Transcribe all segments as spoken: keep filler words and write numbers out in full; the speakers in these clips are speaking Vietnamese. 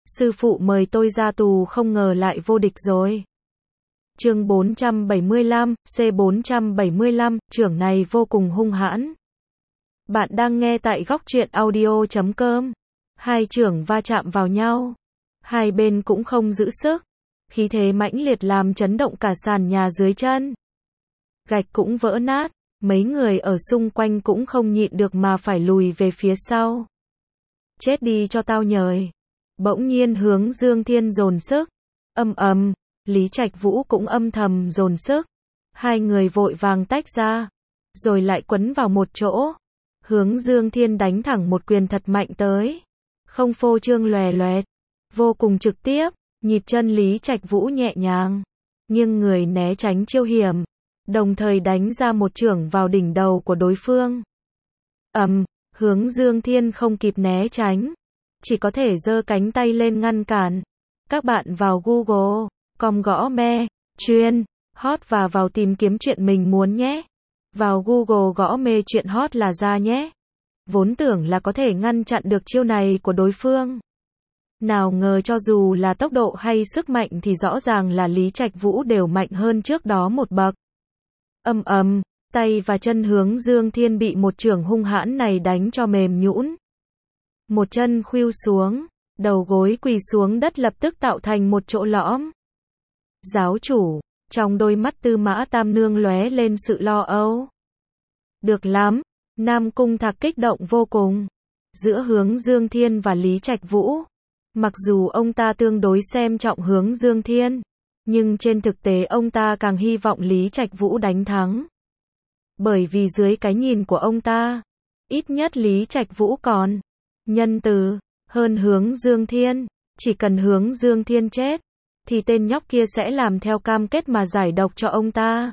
sư phụ mời tôi ra tù không ngờ lại vô địch rồi. Chương bốn trăm bảy mươi lăm, C bốn trăm bảy mươi lăm, trưởng này vô cùng hung hãn. Bạn đang nghe tại góc truyện audio chấm com. Hai trưởng va chạm vào nhau. Hai bên cũng không giữ sức. Khí thế mãnh liệt làm chấn động cả sàn nhà dưới chân. Gạch cũng vỡ nát. Mấy người ở xung quanh cũng không nhịn được mà phải lùi về phía sau. Chết đi cho tao nhời. Bỗng nhiên Hướng Dương Thiên dồn sức. Âm ầm, Lý Trạch Vũ cũng âm thầm dồn sức. Hai người vội vàng tách ra, rồi lại quấn vào một chỗ. Hướng Dương Thiên đánh thẳng một quyền thật mạnh tới. Không phô trương lòe loẹt, vô cùng trực tiếp, nhịp chân Lý Trạch Vũ nhẹ nhàng, nhưng người né tránh chiêu hiểm, đồng thời đánh ra một chưởng vào đỉnh đầu của đối phương. Ầm, Hướng Dương Thiên không kịp né tránh, chỉ có thể giơ cánh tay lên ngăn cản. Các bạn vào Google, com gõ me, chuyên, hot và vào tìm kiếm chuyện mình muốn nhé. Vào Google gõ mê chuyện hot là ra nhé. Vốn tưởng là có thể ngăn chặn được chiêu này của đối phương. Nào ngờ cho dù là tốc độ hay sức mạnh thì rõ ràng là Lý Trạch Vũ đều mạnh hơn trước đó một bậc. Âm ầm, tay và chân Hướng Dương Thiên bị một chưởng hung hãn này đánh cho mềm nhũn. Một chân khuỵu xuống, đầu gối quỳ xuống đất lập tức tạo thành một chỗ lõm. Giáo chủ, trong đôi mắt Tư Mã Tam Nương lóe lên sự lo âu. Được lắm, Nam Cung Thạc kích động vô cùng. Giữa Hướng Dương Thiên và Lý Trạch Vũ, mặc dù ông ta tương đối xem trọng Hướng Dương Thiên, nhưng trên thực tế ông ta càng hy vọng Lý Trạch Vũ đánh thắng. Bởi vì dưới cái nhìn của ông ta, ít nhất Lý Trạch Vũ còn nhân từ hơn Hướng Dương Thiên. Chỉ cần Hướng Dương Thiên chết, thì tên nhóc kia sẽ làm theo cam kết mà giải độc cho ông ta.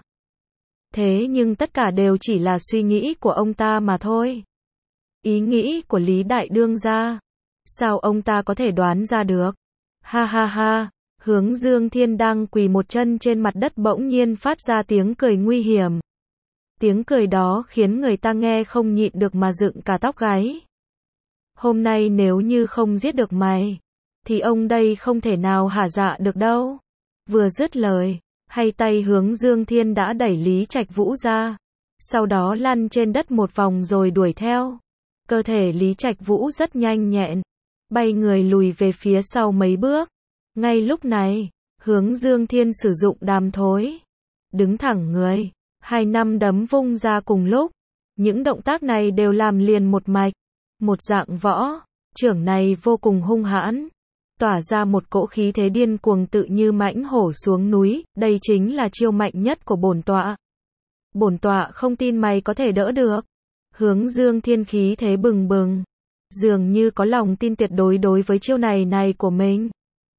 Thế nhưng tất cả đều chỉ là suy nghĩ của ông ta mà thôi. Ý nghĩ của Lý Đại Đương gia, sao ông ta có thể đoán ra được? Ha ha ha, Hướng Dương Thiên đang quỳ một chân trên mặt đất bỗng nhiên phát ra tiếng cười nguy hiểm. Tiếng cười đó khiến người ta nghe không nhịn được mà dựng cả tóc gáy. Hôm nay nếu như không giết được mày, thì ông đây không thể nào hả dạ được đâu. Vừa dứt lời, hai tay Hướng Dương Thiên đã đẩy Lý Trạch Vũ ra, sau đó lăn trên đất một vòng rồi đuổi theo. Cơ thể Lý Trạch Vũ rất nhanh nhẹn, bay người lùi về phía sau mấy bước. Ngay lúc này, Hướng Dương Thiên sử dụng đàm thối, đứng thẳng người, hai nắm đấm vung ra cùng lúc. Những động tác này đều làm liền một mạch, một dạng võ, chưởng này vô cùng hung hãn, tỏa ra một cỗ khí thế điên cuồng tự như mãnh hổ xuống núi. Đây chính là chiêu mạnh nhất của bổn tọa. Bổn tọa không tin mày có thể đỡ được. Hướng Dương Thiên khí thế bừng bừng, dường như có lòng tin tuyệt đối đối với chiêu này này của mình.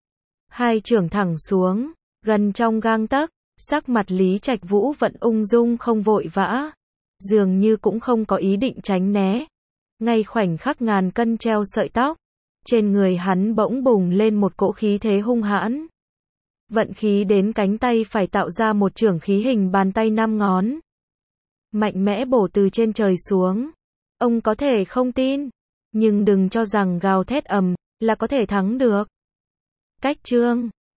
Hai chưởng thẳng xuống, gần trong gang tấc, sắc mặt Lý Trạch Vũ vẫn ung dung không vội vã, dường như cũng không có ý định tránh né. Ngay khoảnh khắc ngàn cân treo sợi tóc, trên người hắn bỗng bùng lên một cỗ khí thế hung hãn. Vận khí đến cánh tay phải tạo ra một chưởng khí hình bàn tay năm ngón. Mạnh mẽ bổ từ trên trời xuống. Ông có thể không tin, nhưng đừng cho rằng gào thét ầm là có thể thắng được. Cách chương